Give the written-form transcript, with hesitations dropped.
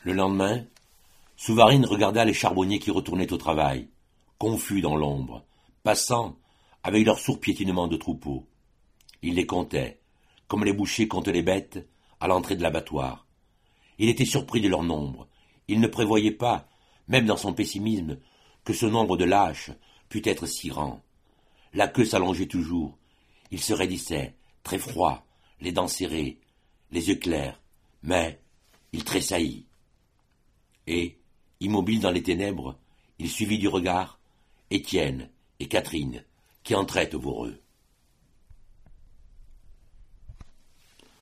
Le lendemain, Souvarine regarda les charbonniers qui retournaient au travail, confus dans l'ombre, passant avec leur sourd piétinement de troupeau. Il les comptait, comme les bouchers comptent les bêtes, à l'entrée de l'abattoir. Il était surpris de leur nombre. Il ne prévoyait pas, même dans son pessimisme, que ce nombre de lâches pût être si grand. La queue s'allongeait toujours. Il se raidissait, très froid, les dents serrées, les yeux clairs, mais il tressaillit. Et, immobile dans les ténèbres, il suivit du regard Étienne et Catherine, qui entraient au Voreux.